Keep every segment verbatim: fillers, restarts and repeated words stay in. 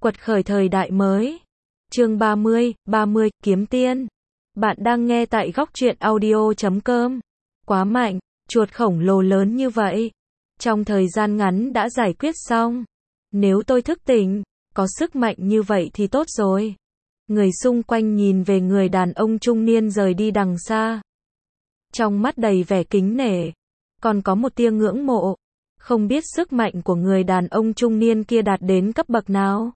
Quật khởi thời đại mới. Chương ba mươi, ba mươi, kiếm tiên. Bạn đang nghe tại góc truyện audio chấm com. Quá mạnh, chuột khổng lồ lớn như vậy. Trong thời gian ngắn đã giải quyết xong. Nếu tôi thức tỉnh, có sức mạnh như vậy thì tốt rồi. Người xung quanh nhìn về người đàn ông trung niên rời đi đằng xa. Trong mắt đầy vẻ kính nể. Còn có một tia ngưỡng mộ. Không biết sức mạnh của người đàn ông trung niên kia đạt đến cấp bậc nào.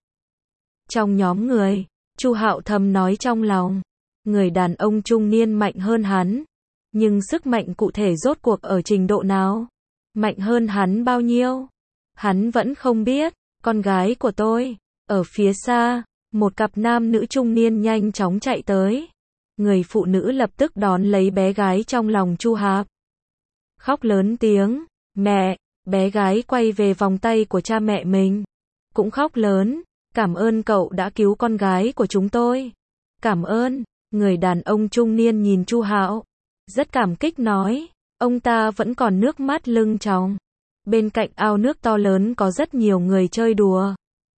Trong nhóm người, Chu Hạo thầm nói trong lòng, người đàn ông trung niên mạnh hơn hắn, nhưng sức mạnh cụ thể rốt cuộc ở trình độ nào? Mạnh hơn hắn bao nhiêu? Hắn vẫn không biết. Con gái của tôi, ở phía xa, một cặp nam nữ trung niên nhanh chóng chạy tới. Người phụ nữ lập tức đón lấy bé gái trong lòng Chu Hạo. Khóc lớn tiếng, mẹ, bé gái quay về vòng tay của cha mẹ mình. Cũng khóc lớn, cảm ơn cậu đã cứu con gái của chúng tôi. Cảm ơn, người đàn ông trung niên nhìn Chu Hạo, rất cảm kích nói, ông ta vẫn còn nước mắt lưng tròng. Bên cạnh ao nước to lớn có rất nhiều người chơi đùa.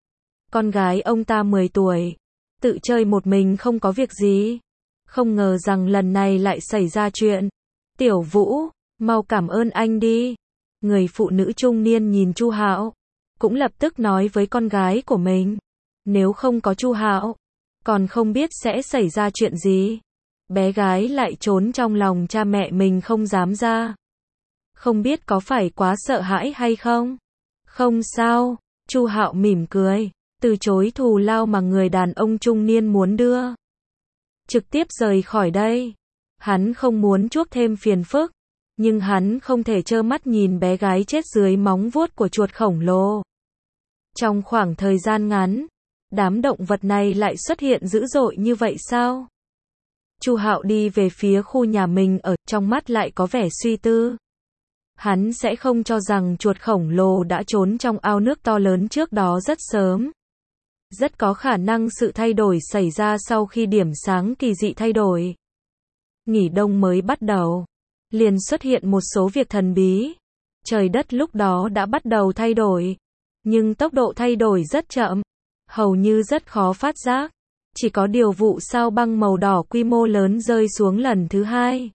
Con gái ông ta mười tuổi, tự chơi một mình không có việc gì. Không ngờ rằng lần này lại xảy ra chuyện. Tiểu Vũ, mau cảm ơn anh đi. Người phụ nữ trung niên nhìn Chu Hạo, cũng lập tức nói với con gái của mình, nếu không có Chu Hạo, còn không biết sẽ xảy ra chuyện gì. Bé gái lại trốn trong lòng cha mẹ mình không dám ra. Không biết có phải quá sợ hãi hay không? Không sao, Chu Hạo mỉm cười, từ chối thù lao mà người đàn ông trung niên muốn đưa. Trực tiếp rời khỏi đây. Hắn không muốn chuốc thêm phiền phức, nhưng hắn không thể trơ mắt nhìn bé gái chết dưới móng vuốt của chuột khổng lồ. Trong khoảng thời gian ngắn, đám động vật này lại xuất hiện dữ dội như vậy sao? Chu Hạo đi về phía khu nhà mình ở, trong mắt lại có vẻ suy tư. Hắn sẽ không cho rằng chuột khổng lồ đã trốn trong ao nước to lớn trước đó rất sớm. Rất có khả năng sự thay đổi xảy ra sau khi điểm sáng kỳ dị thay đổi. Nghỉ đông mới bắt đầu, liền xuất hiện một số việc thần bí. Trời đất lúc đó đã bắt đầu thay đổi, nhưng tốc độ thay đổi rất chậm, hầu như rất khó phát giác. Chỉ có điều vụ sao băng màu đỏ quy mô lớn rơi xuống lần thứ hai.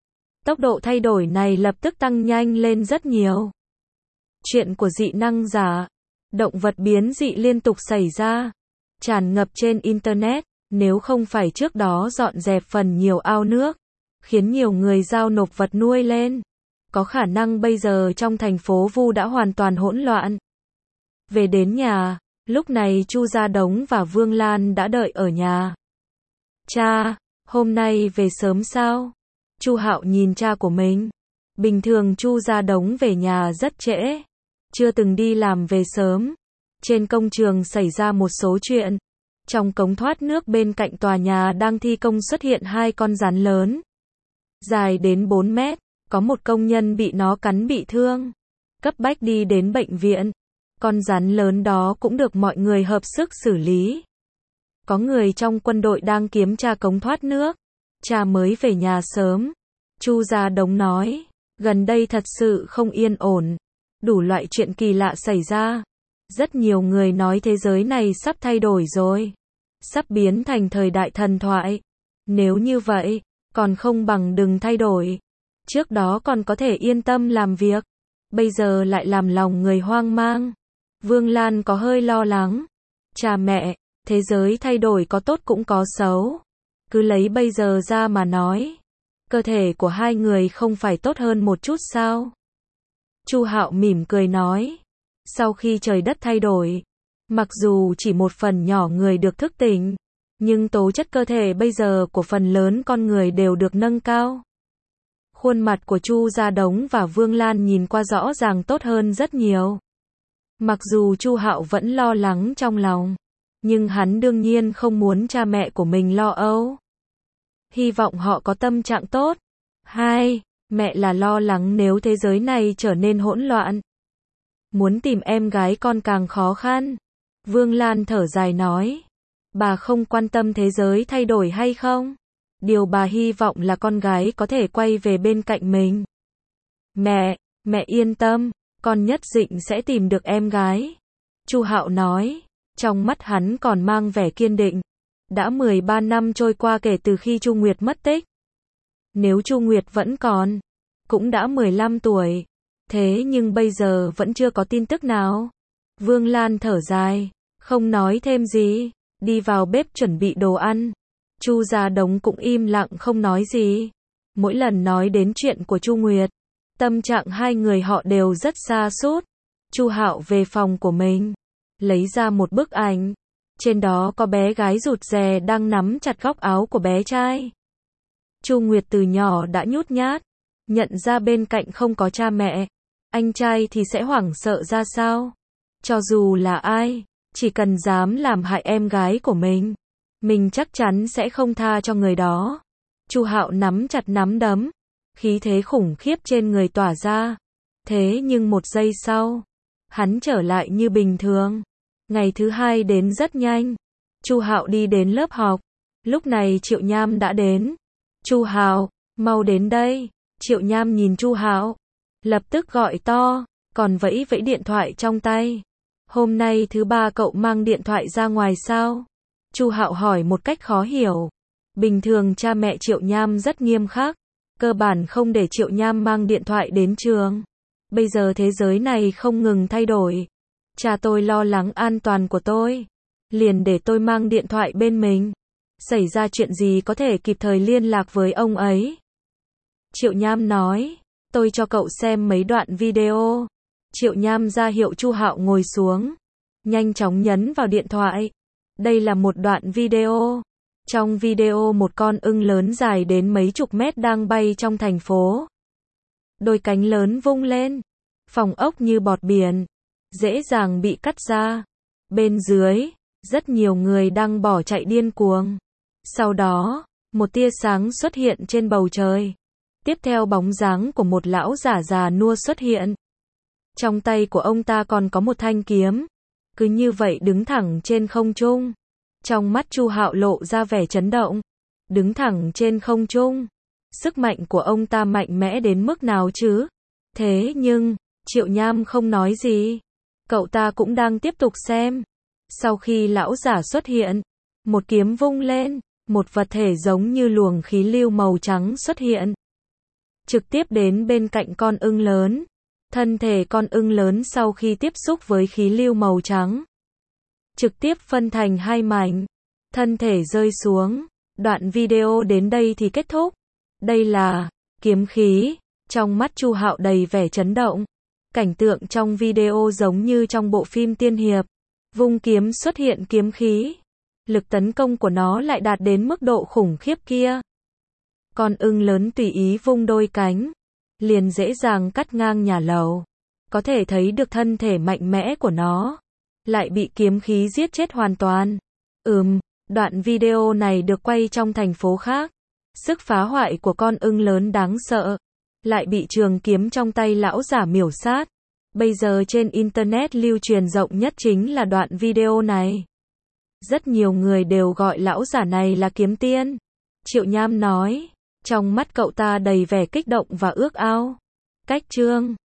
Tốc độ thay đổi này lập tức tăng nhanh lên rất nhiều. Chuyện của dị năng giả, động vật biến dị liên tục xảy ra, tràn ngập trên Internet, nếu không phải trước đó dọn dẹp phần nhiều ao nước, khiến nhiều người giao nộp vật nuôi lên. Có khả năng bây giờ trong thành phố Vu đã hoàn toàn hỗn loạn. Về đến nhà, lúc này Chu Gia Đống và Vương Lan đã đợi ở nhà. Cha, hôm nay về sớm sao? Chu Hạo nhìn cha của mình. Bình thường Chu Gia Đống về nhà rất trễ, chưa từng đi làm về sớm. Trên công trường xảy ra một số chuyện. Trong cống thoát nước bên cạnh tòa nhà đang thi công xuất hiện hai con rắn lớn. Dài đến bốn mét, có một công nhân bị nó cắn bị thương. Cấp bách đi đến bệnh viện. Con rắn lớn đó cũng được mọi người hợp sức xử lý. Có người trong quân đội đang kiểm tra cống thoát nước. Cha mới về nhà sớm. Chu Gia Đống nói, gần đây thật sự không yên ổn. Đủ loại chuyện kỳ lạ xảy ra. Rất nhiều người nói thế giới này sắp thay đổi rồi. Sắp biến thành thời đại thần thoại. Nếu như vậy, còn không bằng đừng thay đổi. Trước đó còn có thể yên tâm làm việc. Bây giờ lại làm lòng người hoang mang. Vương Lan có hơi lo lắng. Cha mẹ, thế giới thay đổi có tốt cũng có xấu. Cứ lấy bây giờ ra mà nói. Cơ thể của hai người không phải tốt hơn một chút sao? Chu Hạo mỉm cười nói. Sau khi trời đất thay đổi, mặc dù chỉ một phần nhỏ người được thức tỉnh, nhưng tố chất cơ thể bây giờ của phần lớn con người đều được nâng cao. Khuôn mặt của Chu Gia Đống và Vương Lan nhìn qua rõ ràng tốt hơn rất nhiều. Mặc dù Chu Hạo vẫn lo lắng trong lòng, nhưng hắn đương nhiên không muốn cha mẹ của mình lo âu. Hy vọng họ có tâm trạng tốt. Hai, mẹ là lo lắng nếu thế giới này trở nên hỗn loạn. Muốn tìm em gái con càng khó khăn. Vương Lan thở dài nói. Bà không quan tâm thế giới thay đổi hay không. Điều bà hy vọng là con gái có thể quay về bên cạnh mình. Mẹ, mẹ yên tâm, con nhất định sẽ tìm được em gái. Chu Hạo nói. Trong mắt hắn còn mang vẻ kiên định. Đã mười ba năm trôi qua kể từ khi Chu Nguyệt mất tích. Nếu Chu Nguyệt vẫn còn, cũng đã mười lăm tuổi. Thế nhưng bây giờ vẫn chưa có tin tức nào. Vương Lan thở dài, không nói thêm gì, đi vào bếp chuẩn bị đồ ăn. Chu Gia Đống cũng im lặng không nói gì. Mỗi lần nói đến chuyện của Chu Nguyệt, tâm trạng hai người họ đều rất sa sút. Chu Hạo về phòng của mình, lấy ra một bức ảnh. Trên đó có bé gái rụt rè đang nắm chặt góc áo của bé trai. Chu Nguyệt từ nhỏ đã nhút nhát, nhận ra bên cạnh không có cha mẹ, anh trai thì sẽ hoảng sợ ra sao. Cho dù là ai, chỉ cần dám làm hại em gái của mình, mình chắc chắn sẽ không tha cho người đó. Chu Hạo nắm chặt nắm đấm, khí thế khủng khiếp trên người tỏa ra. Thế nhưng một giây sau, hắn trở lại như bình thường. Ngày thứ hai đến rất nhanh. Chu Hạo đi đến lớp học. Lúc này Triệu Nham đã đến. Chu Hạo, mau đến đây. Triệu Nham nhìn Chu Hạo, lập tức gọi to, còn vẫy vẫy điện thoại trong tay. Hôm nay thứ ba cậu mang điện thoại ra ngoài sao? Chu Hạo hỏi một cách khó hiểu. Bình thường cha mẹ Triệu Nham rất nghiêm khắc, cơ bản không để Triệu Nham mang điện thoại đến trường. Bây giờ thế giới này không ngừng thay đổi. Cha tôi lo lắng an toàn của tôi, liền để tôi mang điện thoại bên mình. Xảy ra chuyện gì có thể kịp thời liên lạc với ông ấy. Triệu Nham nói, tôi cho cậu xem mấy đoạn video. Triệu Nham ra hiệu Chu Hạo ngồi xuống, nhanh chóng nhấn vào điện thoại. Đây là một đoạn video. Trong video một con ưng lớn dài đến mấy chục mét đang bay trong thành phố. Đôi cánh lớn vung lên, phòng ốc như bọt biển, dễ dàng bị cắt ra. Bên dưới, rất nhiều người đang bỏ chạy điên cuồng. Sau đó, một tia sáng xuất hiện trên bầu trời. Tiếp theo bóng dáng của một lão giả già nua xuất hiện. Trong tay của ông ta còn có một thanh kiếm. Cứ như vậy đứng thẳng trên không trung. Trong mắt Chu Hạo lộ ra vẻ chấn động. Đứng thẳng trên không trung. Sức mạnh của ông ta mạnh mẽ đến mức nào chứ? Thế nhưng, Triệu Nham không nói gì. Cậu ta cũng đang tiếp tục xem. Sau khi lão giả xuất hiện, một kiếm vung lên, một vật thể giống như luồng khí lưu màu trắng xuất hiện. Trực tiếp đến bên cạnh con ưng lớn. Thân thể con ưng lớn sau khi tiếp xúc với khí lưu màu trắng, trực tiếp phân thành hai mảnh. Thân thể rơi xuống. Đoạn video đến đây thì kết thúc. Đây là kiếm khí. Trong mắt Chu Hạo đầy vẻ chấn động. Cảnh tượng trong video giống như trong bộ phim tiên hiệp. Vung kiếm xuất hiện kiếm khí. Lực tấn công của nó lại đạt đến mức độ khủng khiếp kia. Con ưng lớn tùy ý vung đôi cánh, liền dễ dàng cắt ngang nhà lầu. Có thể thấy được thân thể mạnh mẽ của nó, lại bị kiếm khí giết chết hoàn toàn. Ừm, đoạn video này được quay trong thành phố khác. Sức phá hoại của con ưng lớn đáng sợ, lại bị trường kiếm trong tay lão giả miểu sát. Bây giờ trên Internet lưu truyền rộng nhất chính là đoạn video này. Rất nhiều người đều gọi lão giả này là kiếm tiên. Triệu Nham nói, trong mắt cậu ta đầy vẻ kích động và ước ao. Cách chương